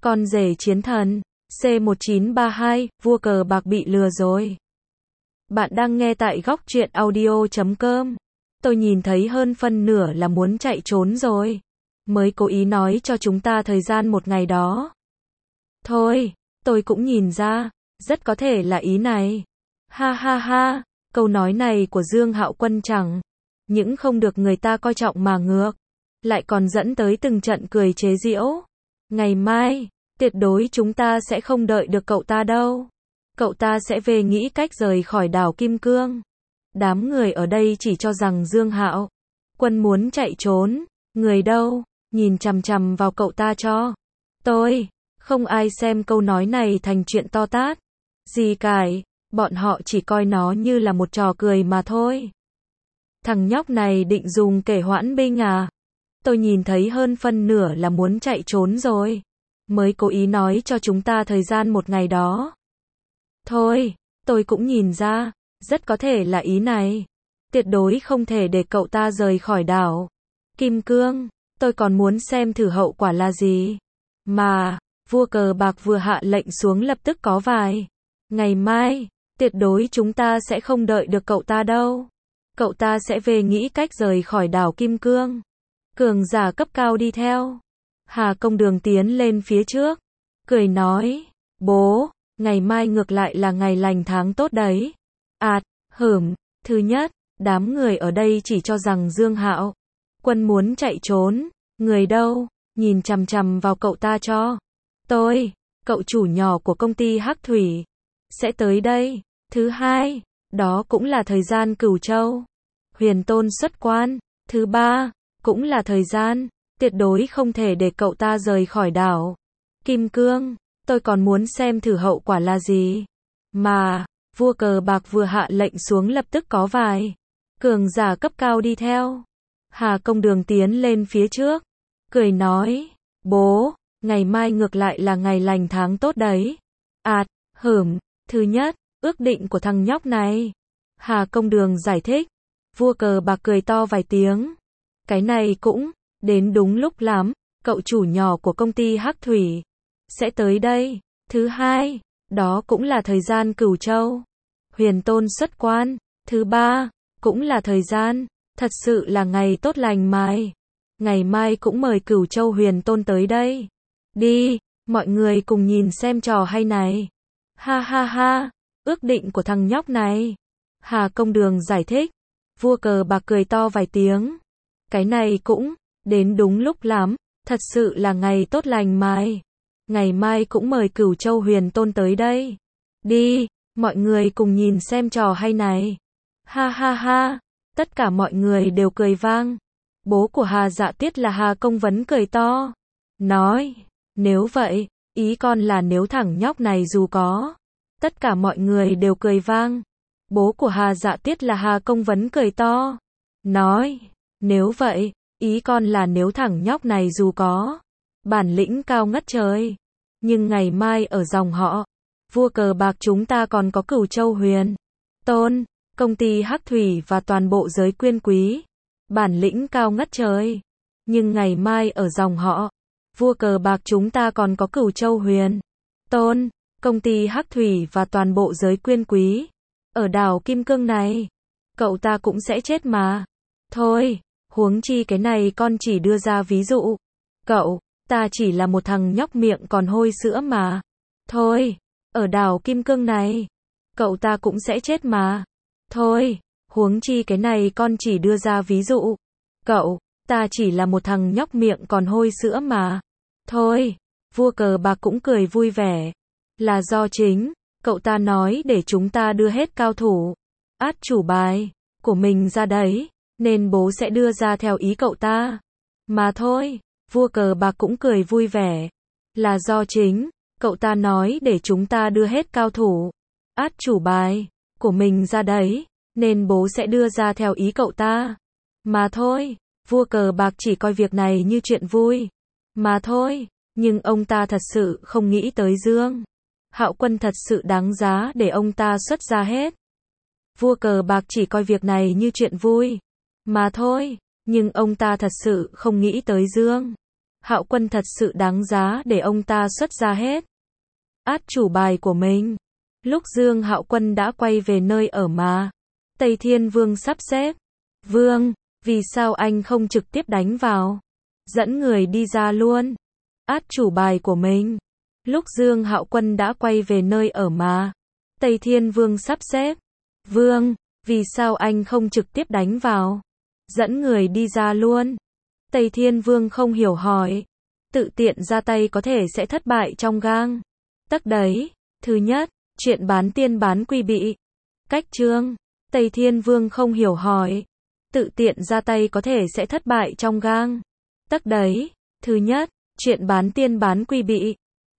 Con rể chiến thần. C1932, vua cờ bạc bị lừa rồi. Bạn đang nghe tại góc truyện audio.com. Tôi nhìn thấy hơn phân nửa là muốn chạy trốn rồi. Mới cố ý nói cho chúng ta thời gian một ngày đó. Thôi, tôi cũng nhìn ra, rất có thể là ý này. Ha ha ha, câu nói này của Dương Hạo Quân chẳng những không được người ta coi trọng mà ngược lại còn dẫn tới từng trận cười chế giễu. Ngày mai, tuyệt đối chúng ta sẽ không đợi được cậu ta đâu. Cậu ta sẽ về nghĩ cách rời khỏi đảo Kim Cương. Đám người ở đây chỉ cho rằng Dương Hạo Quân muốn chạy trốn. Người đâu, nhìn chằm chằm vào cậu ta cho tôi. Không ai xem câu nói này thành chuyện to tát gì cải, bọn họ chỉ coi nó như là một trò cười mà thôi. Thằng nhóc này định dùng kể hoãn binh à? Tôi nhìn thấy hơn phân nửa là muốn chạy trốn rồi. Mới cố ý nói cho chúng ta thời gian một ngày đó. Thôi, tôi cũng nhìn ra, rất có thể là ý này. Tuyệt đối không thể để cậu ta rời khỏi đảo Kim Cương. Tôi còn muốn xem thử hậu quả là gì. Mà, vua cờ bạc vừa hạ lệnh xuống lập tức có vài. Ngày mai, tuyệt đối chúng ta sẽ không đợi được cậu ta đâu. Cậu ta sẽ về nghĩ cách rời khỏi đảo Kim Cương. Cường giả cấp cao đi theo. Hà Công Đường tiến lên phía trước. Cười nói, bố, ngày mai ngược lại là ngày lành tháng tốt đấy. Thứ nhất, đám người ở đây chỉ cho rằng Dương Hạo Quân muốn chạy trốn. Người đâu, nhìn chằm chằm vào cậu ta cho tôi. Cậu chủ nhỏ của công ty Hắc Thủy sẽ tới đây. Thứ hai, đó cũng là thời gian Cửu Châu Huyền Tôn xuất quan. Thứ ba, cũng là thời gian tuyệt đối không thể để cậu ta rời khỏi đảo Kim Cương. Tôi còn muốn xem thử hậu quả là gì. Mà, vua cờ bạc vừa hạ lệnh xuống lập tức có vài cường giả cấp cao đi theo. Hà Công Đường tiến lên phía trước. Cười nói, bố, ngày mai ngược lại là ngày lành tháng tốt đấy. Thứ nhất, ước định của thằng nhóc này. Hà Công Đường giải thích. Vua cờ bạc cười to vài tiếng. Cái này cũng đến đúng lúc lắm. Cậu chủ nhỏ của công ty Hắc Thủy sẽ tới đây. Thứ hai, đó cũng là thời gian Cửu Châu Huyền Tôn xuất quan. Thứ ba, cũng là thời gian thật sự là ngày tốt lành mai. Ngày mai cũng mời Cửu Châu Huyền Tôn tới đây. Đi, mọi người cùng nhìn xem trò hay này. Ha ha ha, ước định của thằng nhóc này. Hà Công Đường giải thích. Vua cờ bạc cười to vài tiếng. Cái này cũng đến đúng lúc lắm. Thật sự là ngày tốt lành mai. Ngày mai cũng mời Cửu Châu Huyền Tôn tới đây. Đi, mọi người cùng nhìn xem trò hay này. Ha ha ha, tất cả mọi người đều cười vang. Bố của Hà Dạ Tiết là Hà Công Vấn cười to. Nói, nếu vậy, ý con là nếu thằng nhóc này dù có. Tất cả mọi người đều cười vang. Bố của Hà Dạ Tiết là Hà Công Vấn cười to. Nói, nếu vậy, ý con là nếu thằng nhóc này dù có bản lĩnh cao ngất trời. Nhưng ngày mai ở dòng họ vua cờ bạc chúng ta còn có Cửu Châu Huyền Tôn, công ty Hắc Thủy và toàn bộ giới quyền quý. Bản lĩnh cao ngất trời. Nhưng ngày mai ở dòng họ vua cờ bạc chúng ta còn có Cửu Châu Huyền Tôn, công ty Hắc Thủy và toàn bộ giới quyền quý. Ở đảo Kim Cương này, cậu ta cũng sẽ chết mà. Thôi, huống chi cái này con chỉ đưa ra ví dụ. Cậu ta chỉ là một thằng nhóc miệng còn hôi sữa mà. Thôi, ở đảo Kim Cương này, cậu ta cũng sẽ chết mà. Thôi, huống chi cái này con chỉ đưa ra ví dụ. Cậu ta chỉ là một thằng nhóc miệng còn hôi sữa mà. Thôi, vua cờ bạc cũng cười vui vẻ. Là do chính cậu ta nói để chúng ta đưa hết cao thủ át chủ bài của mình ra đấy, nên bố sẽ đưa ra theo ý cậu ta. Mà thôi, vua cờ bạc cũng cười vui vẻ. Là do chính cậu ta nói để chúng ta đưa hết cao thủ át chủ bài của mình ra đấy, nên bố sẽ đưa ra theo ý cậu ta. Mà thôi, vua cờ bạc chỉ coi việc này như chuyện vui. Mà thôi, nhưng ông ta thật sự không nghĩ tới Dương Hạo Quân thật sự đáng giá để ông ta xuất ra hết. Vua cờ bạc chỉ coi việc này như chuyện vui. Mà thôi, nhưng ông ta thật sự không nghĩ tới Dương Hạo Quân thật sự đáng giá để ông ta xuất ra hết át chủ bài của mình. Lúc Dương Hạo Quân đã quay về nơi ở mà Tây Thiên Vương sắp xếp. Vương, vì sao anh không trực tiếp đánh vào? Dẫn người đi ra luôn. Át chủ bài của mình. Lúc Dương Hạo Quân đã quay về nơi ở mà Tây Thiên Vương sắp xếp. Vương, vì sao anh không trực tiếp đánh vào? Dẫn người đi ra luôn. Tây Thiên Vương không hiểu hỏi. Tự tiện ra tay có thể sẽ thất bại trong gang tấc đấy. Thứ nhất, chuyện bán tiên bán quy bị cách chương. Tây Thiên Vương không hiểu hỏi. Tự tiện ra tay có thể sẽ thất bại trong gang tấc đấy. Thứ nhất, chuyện bán tiên bán quy bị